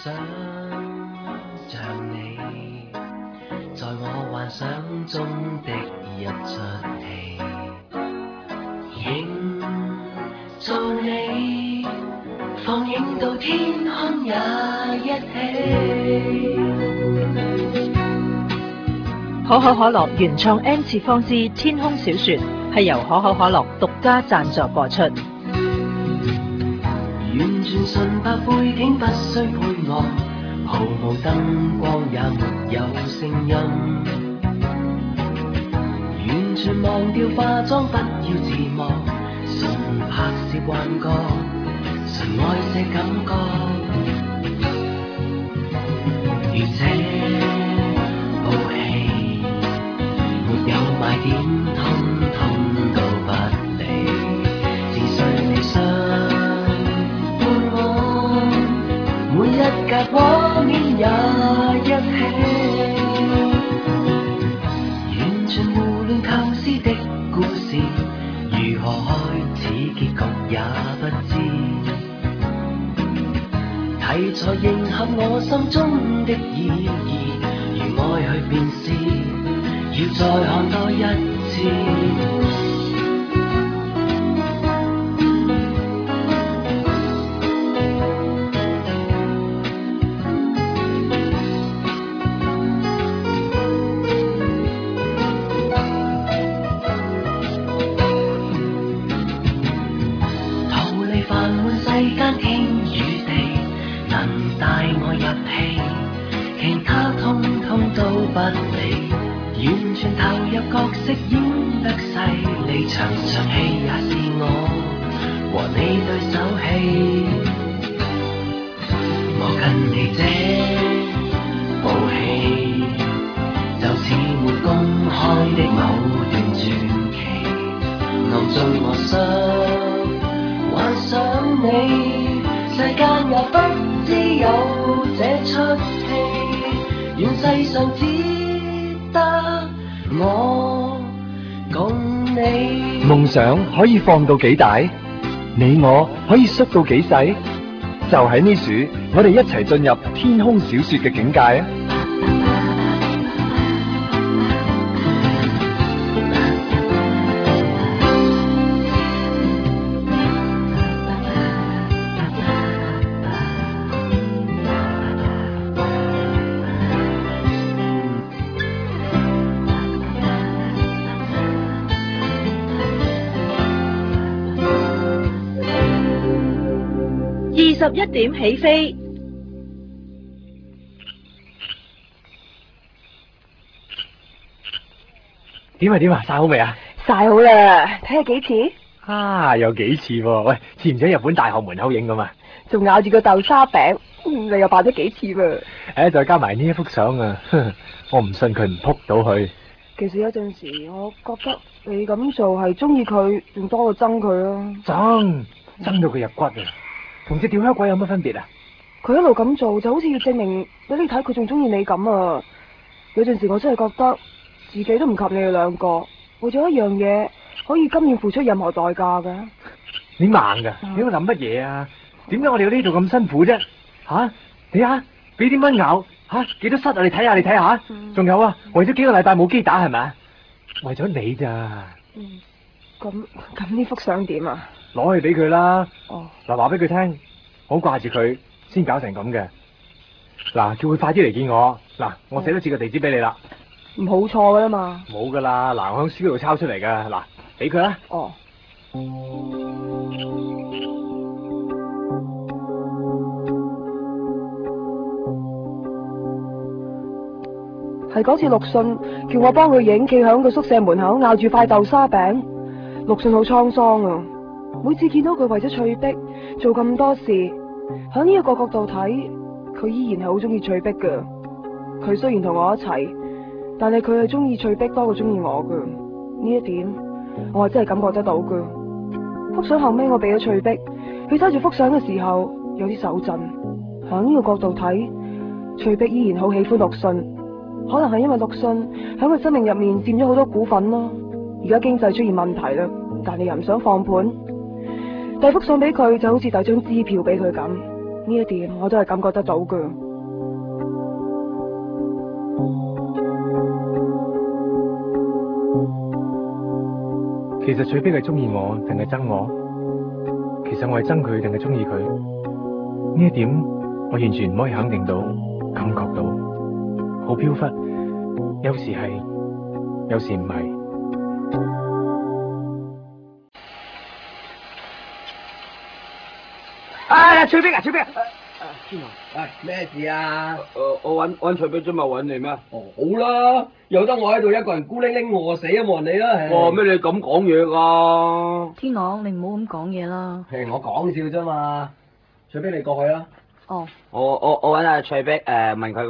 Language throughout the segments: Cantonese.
想像你，在我幻想中的一出戲，營造你，放映到天空也一起。 可口可樂原創 N 次方之天空小說係由可口可樂獨家贊助播出。 完全純白背景，不需配樂，毫無燈光也沒有聲音。完全忘掉化妝，不要字幕，純拍攝幻覺，純愛這感覺。如這部戲沒有賣點，通通都不理，自誰理想伴我，每一格畫面也一起，完全胡亂構思的故事，如何開始結局也不知，題材迎合我心中的意義，如愛去便是要再看多一次。場場戲也是我和你對手戲，我跟你這部戲就似沒公開的某段傳奇，暗中我想幻想你，世間也不知有這出戲，願世上只得我共夢想可以放到幾大？你我可以縮到幾細？就喺呢處，我哋一齊進入天空小說嘅境界啊 ！21點起飛， 點啊？晒好未啊？ 晒好啦，睇下幾次？ 啊，有幾次喎？喂，似唔似喺日本大學門口影咁啊？ 仲咬住個豆沙餅，你又扮咗幾次噃？ 再加埋呢一幅相啊，我唔信佢唔撲到佢。 其實有陣時，我覺得你咁做係中意佢，仲多過憎佢啊。 憎到佢入骨啊！同隻吊靴鬼有乜分別啊？ 佢一路咁做就好似要證明俾你睇佢仲中意你咁啊！有陣時我真係覺得自己都唔及你哋兩個，為咗一樣嘢可以甘願付出任何代價嘅。 你盲噶？你喺度諗乜嘢啊？點解我哋要呢度咁辛苦啫？吓，你睇下俾啲蚊咬，幾多虱啊？你睇下，仲有啊，為咗幾個禮拜冇機打係咪啊？為咗你咋？ 咁呢幅相點啊？ 攞去俾佢啦。嗱，話俾佢聽，我好掛住佢，先搞成咁嘅。嗱，叫佢快啲嚟見我。嗱，我寫多次個地址俾你啦。 唔好錯噶啦嘛。 冇噶啦，嗱，我喺書嗰度抄出嚟噶。嗱，俾佢啦。 係嗰次陸遜叫我幫佢影，企響個宿舍門口咬住塊豆沙餅。陸遜好滄桑啊！每次見到佢為咗翠碧做咁多事，響呢一個角度睇，佢依然係好中意翠碧噶。佢雖然同我一齊，但係佢係中意翠碧多過中意我噶。呢一點我係真係感覺得到噶。幅相後尾我俾咗翠碧，佢收住幅相嘅時候有啲手震。響呢個角度睇，翠碧依然好喜歡陸遜。可能係因為陸遜喺佢生命入面佔咗好多股份咯，而家經濟出現問題啦，但你又唔想放盤，遞幅相俾佢就好似遞張支票俾佢咁， 呢一點我都係感覺得到㗎。 其實翠碧係中意我定係憎我？其實我係憎佢定係中意佢？呢一點我完全唔可以肯定到、感覺到，好飄忽，有時係，有時唔係。翠碧啊，翠碧啊！天啊！ 喂，咩事啊？ 我揾翠碧啫嘛，揾你咩？ 哦，好啦，由得我喺度一個人孤零零餓死啊，冇人理啦。 哇，咩你咁講嘢噶？ 天朗，你唔好咁講嘢啦。 係我講笑啫嘛。翠碧，你過去啦。 哦。 我揾阿翠碧問佢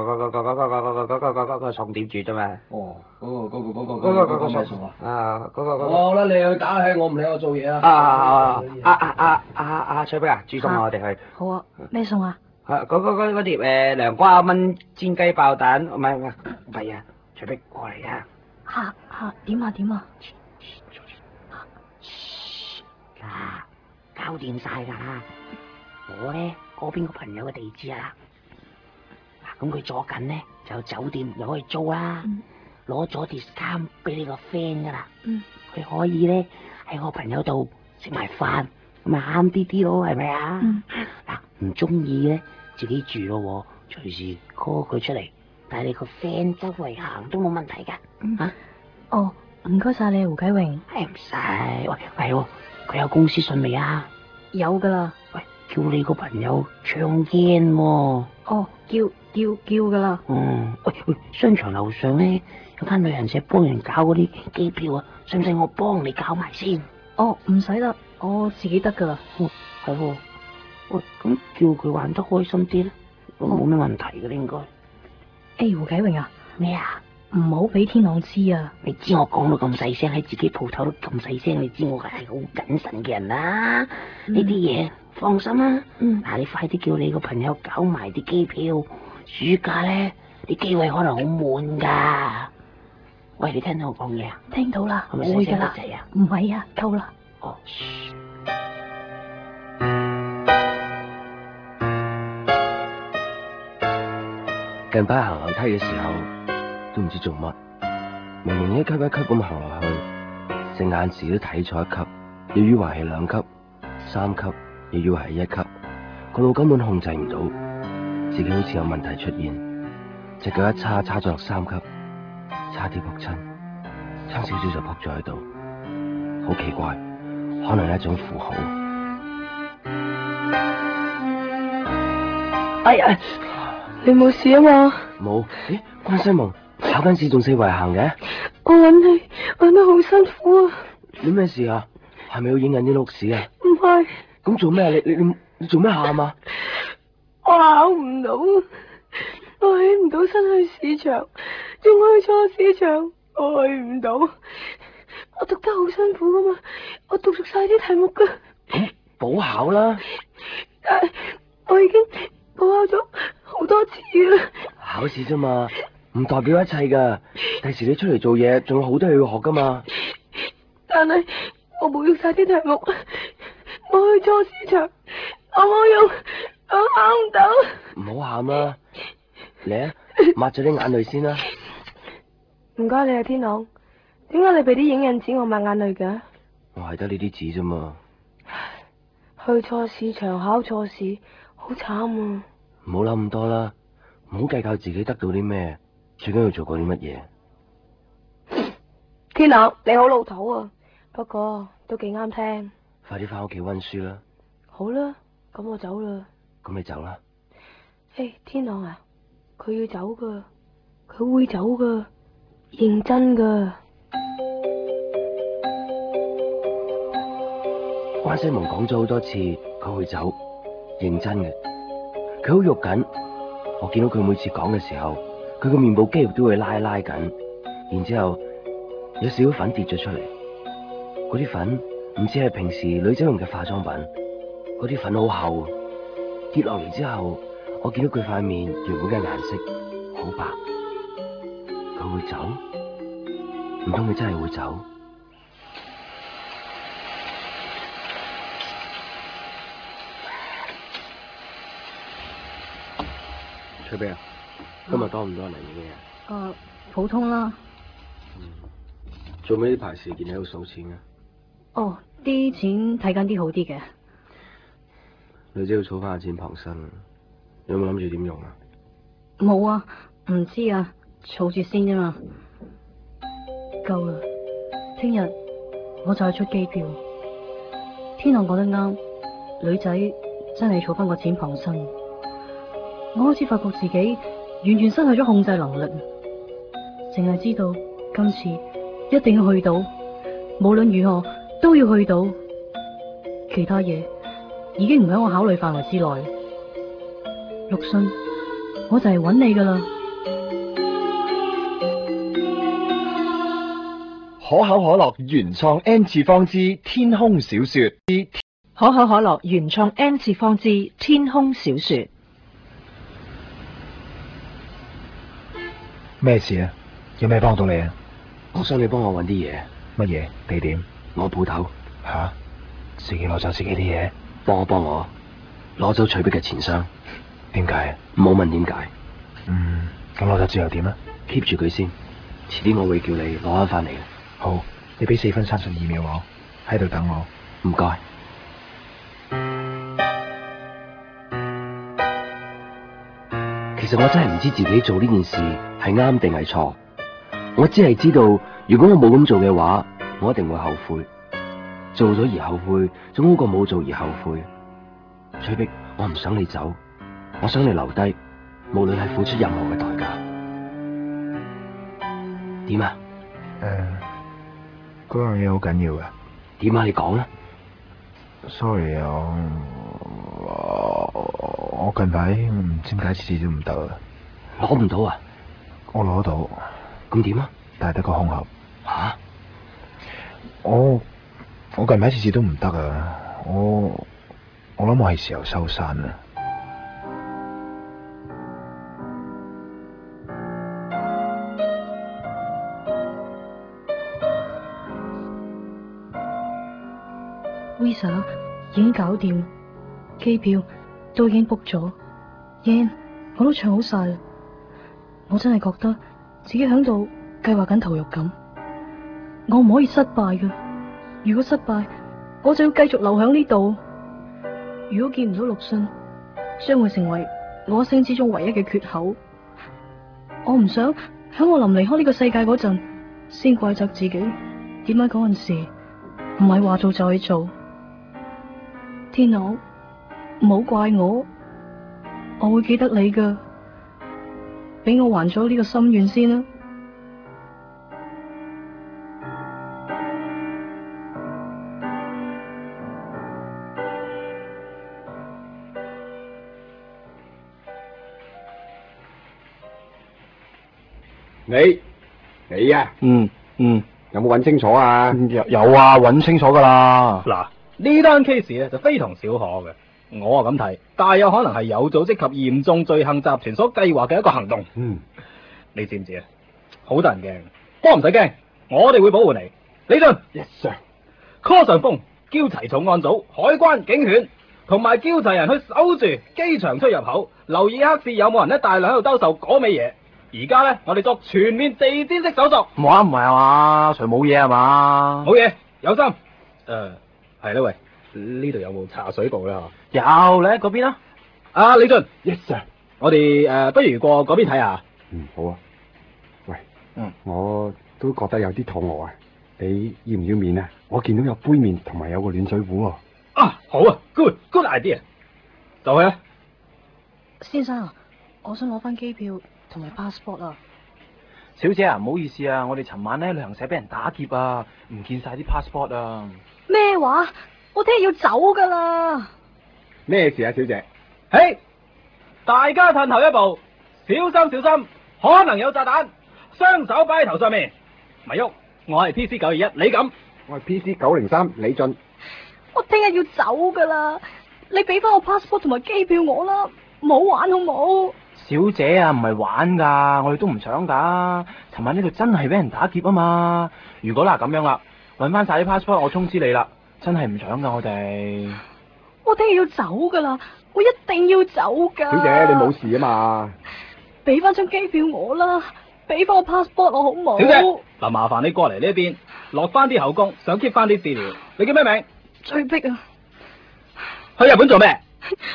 個餸點煮啫嘛。 哦，嗰個咩餸啊？ 啊， 好啦，你去搞起，我唔理，我做嘢啊。翠碧啊，煮餸我哋去。 好啊，咩餸啊？ 嗰碟涼瓜炆煎雞爆蛋，唔係啊，翠碧過嚟啊。 吓點啊？ 嗱，搞掂晒㗎啦。我咧嗰邊個朋友嘅地址啊，嗱咁佢左近咧就有酒店又可以租啦，攞咗 discount 俾你個 friend 噶啦，佢可以咧喺我朋友度食埋飯，咁咪啱啲啲咯，係咪啊？嗱唔中意咧自己住咯，隨時 call 佢出嚟，帶你個 friend 周圍行都冇問題噶，吓？ 哦，唔該晒你胡啟榮。 唔使，喂，係佢有公司信未啊？ 有噶啦。 喂。叫你個朋友唱煙喎。 哦，叫噶啦。 喂，商場樓上咧有間旅行社幫人搞嗰啲機票啊，使唔使我幫你搞埋先？ 哦，唔使啦，我自己得噶啦。 係喎。喂，咁叫佢玩得開心啲咧，都冇咩問題嘅應該。 胡啟榮啊。 咩啊？ 唔好俾天朗知啊！ 你知我講到咁細聲，喺自己鋪頭都咁細聲，你知我係好謹慎嘅人啦。呢啲嘢放心啦。嗱，你快啲叫你個朋友搞埋啲機票，暑假咧啲機位可能好滿噶。喂，你聽到我講嘢啊？ 聽到啦， 係咪細聲得滯啊？ 唔係啊，夠啦。 哦。 近排行樓梯嘅時候，都唔知做乜，明明一級一級咁行落去，隻眼時都睇錯一級，又以為係2級、3級，又以為係1級，個腦根本控制唔到，自己好似有問題出現，隻腳一叉咗落3級，差啲仆親，差少少就仆咗喺度，好奇怪，可能係一種符號。 哎呀！你冇事啊嘛？ 冇，關西蒙考緊試仲4圍行嘅。 我揾你揾得好辛苦啊！ 你咩事啊？係咪要影緊啲碌屎啊？ 唔係。 咁做咩？你做咩喊啊？ 我考唔到，我起唔到身去市場，仲去錯市場，我去唔到。我讀得好辛苦噶嘛，我讀熟晒啲題目噶。 咁補考啦。 但係我已經補考咗好多次啦。 考試啫嘛，唔代表一切噶。第時你出嚟做嘢，仲有好多嘢要學噶嘛。 但係我補熟晒啲題目，我去錯市場，我冇用，我考唔到。 唔好喊啦，嚟啊，抹咗啲眼淚先啦。 唔該你啊，天朗，點解你俾啲影印紙我抹眼淚嘅？ 我係得呢啲紙啫嘛。 去錯市場，考錯試，好慘啊！ 唔好諗咁多啦，唔好計較自己得到啲咩，最緊要做過啲乜嘢。 天朗，你好老土啊，不過都幾啱聽。 快啲翻屋企溫書啦。 好啦，咁我走啦。 咁你走啦。 天朗啊，佢要走噶，佢會走噶，認真噶。 關西蒙講咗好多次，佢會走，認真嘅。佢好肉緊，我見到佢每次講嘅時候，佢個面部肌肉都會拉緊，然之後有少少粉跌咗出嚟。嗰啲粉唔似係平時女仔用嘅化妝品，嗰啲粉好厚，跌落嚟之後，我見到佢塊面原本嘅顏色好白。佢會走？唔通佢真係會走？ 翠碧啊，今日多唔多人嚟影嘢？ 普通啦。 做咩呢排事件喺度數錢啊？ 哦，啲錢睇緊啲好啲嘅。 你只要儲翻下錢傍身，有冇諗住點用啊？ 冇啊，唔知啊，儲住先啫嘛。夠啦，聽日我就去出機票。天朗講得啱，女仔真係儲翻個錢傍身。我開始發覺自己完全失去咗控制能力，淨係知道今次一定要去到，無論如何都要去到。其他嘢已經唔喺我考慮範圍之內。陸信，我就係揾你噶啦。 可口可樂原創 N 次方之天空小說。 可口可樂原創 N 次方之天空小說。 咩事啊？有咩幫到你啊？ 我想你幫我揾啲嘢。 乜嘢？地點？ 我鋪頭。 吓？自己攞走自己啲嘢？ 幫我攞走翠碧嘅錢箱。 點解啊？ 唔好問點解。 咁攞走之後點啊 ？keep 住佢先，遲啲我會叫你攞翻嚟嘅。 好，你俾4分32秒我，喺度等我。 唔該。其實我真係唔知自己做呢件事係啱定係錯，我只係知道如果我冇咁做嘅話，我一定會後悔。做咗而後悔，總好過冇做而後悔。翠碧，我唔想你走，我想你留低，無論係付出任何嘅代價。點啊？ 嗰樣嘢好緊要嘅。 點啊？你講啦。 Sorry 啊，我近排唔知點解次次都唔得啊。 攞唔到啊？ 我攞到。 咁點啊？ 但係得個空盒。 吓？ 我近排次次都唔得啊！我諗我係時候收山啦。 Visa 已經搞掂，機票都已經 book 咗，yen 我都唱好晒啦。我真係覺得自己喺度計劃緊逃獄咁，我唔可以失敗㗎。如果失敗，我就要繼續留喺呢度。如果見唔到陸遜，將會成為我一生之中唯一嘅缺口。我唔想喺我臨離開呢個世界嗰陣，先怪責自己點解嗰陣時唔係話做就去做。天朗，唔好怪我，我會記得你㗎。俾我還咗呢個心願先啦。 你啊？有冇揾清楚啊？ 有啊，揾清楚噶啦。 嗱，呢單 case 咧就非同小可嘅，我啊咁睇，大有可能係有組織及嚴重罪行集團所計劃嘅一個行動。你知唔知啊？好得人驚，不過唔使驚，我哋會保護你。李俊 ，Yes sir。 call 上峰，叫齊重案組、海關警犬，同埋叫齊人去守住機場出入口，留意黑市有冇人咧大量喺度兜售嗰味嘢。而家咧，我哋作全面地氈式搜索。 唔係嘛？誰冇嘢係嘛？ 冇嘢，有心。係啦，喂，呢度有冇茶水部咧？ 有，你喺嗰邊啦。 啊，李俊 ，Yes sir。 我哋不如過嗰邊睇下。 好啊。喂，我都覺得有啲肚餓啊，你要唔要麵啊？我見到有杯麵同埋有個暖水壺喎。 啊，好啊 ，good idea， 就去啊。 先生啊，我想攞翻機票同埋 passport 啊。 小姐啊，唔好意思啊，我哋尋晚咧旅行社俾人打劫啊，唔見晒啲 passport 啊。 咩話？我聽日要走噶啦。 咩事啊，小姐？ 嘿，大家褪後一步，小心，可能有炸彈，雙手擺喺頭上面，咪喐。我係 PC921，你咁？ 我係 PC903，李俊。 我聽日要走噶啦，你俾翻我 passport 同埋機票我啦，唔好玩好冇？ 小姐啊，唔係玩噶，我哋都唔想噶。尋晚呢度真係俾人打劫啊嘛。如果咁樣啦，搵翻晒啲 passport，我通知你啦。真係唔想噶，我哋。 我聽日要走噶啦， 我一定要走噶。 小姐，你冇事啊嘛？ 俾翻張機票我啦，俾翻個 passport 我好冇？ 小姐，嗱，麻煩你過嚟呢邊，落翻啲口供，想 keep 翻啲資料。你叫咩名？ 翠碧啊。 去日本做咩？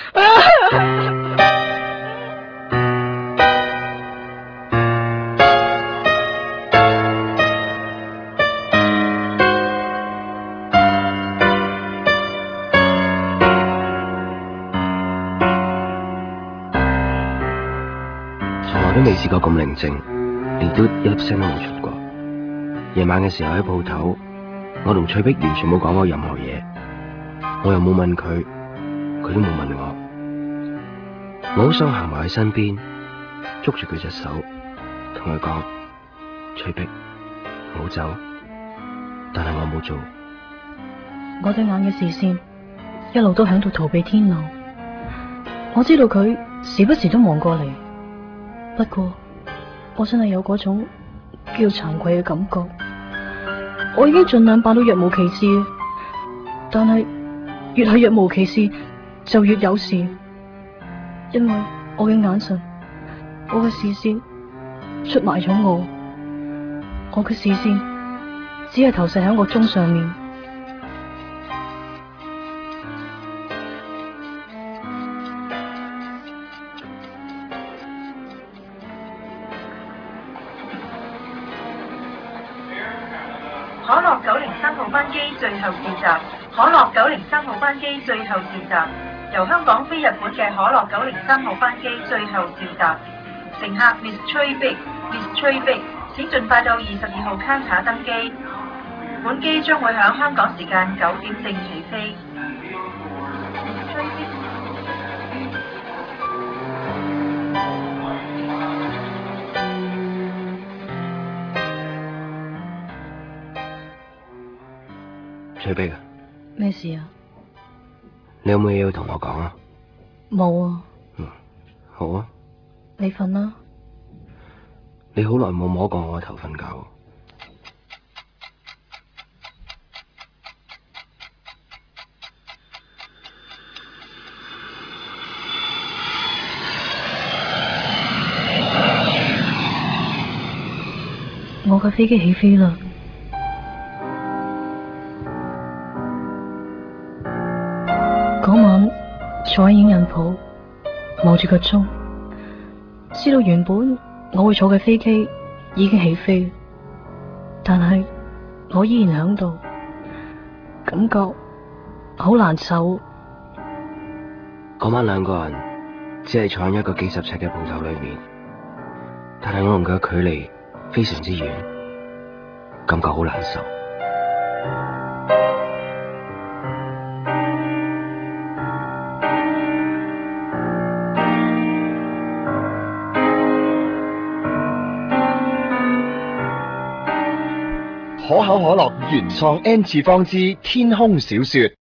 都未試過咁寧靜，連都一粒聲都冇出過。夜晚嘅時候喺鋪頭，我同翠碧完全冇講過任何嘢，我又冇問佢，佢都冇問我。我好想行埋喺身邊，捉住佢隻手，同佢講：翠碧，唔好走。但係我冇做。 我對眼嘅視線一路都響度逃避天狼，我知道佢時不時都望過嚟。不過我真係有嗰種叫慚愧嘅感覺，我已經盡量扮到若無其事，但係越係若無其事就越有事，因為我嘅眼神，我嘅視線出賣咗我嘅視線只係投射喺個鐘上面。 可樂903號班機最後召集，可樂903號班機最後召集，由香港飛日本嘅可樂903號班機最後召集。乘客 Miss 崔碧 ，Miss 崔碧，請盡快到22號卡塔登機。本機將會響香港時間9點正起飛。Miss 崔碧。 翠碧啊， 咩事啊？ 你有冇嘢要同我講啊？ 冇啊。 好啊。 你瞓啦。 你好耐冇摸過我個頭瞓覺。 我嘅飛機起飛啦。嗰晚坐喺影印鋪望住個鐘，知道原本我會坐嘅飛機已經起飛，但係我依然響度，感覺好難受。 嗰晚兩個人只係坐喺一個幾十尺嘅鋪頭裏面，但係我同佢嘅距離非常之遠，感覺好難受。 可口可樂原創 N 次方之天空小說。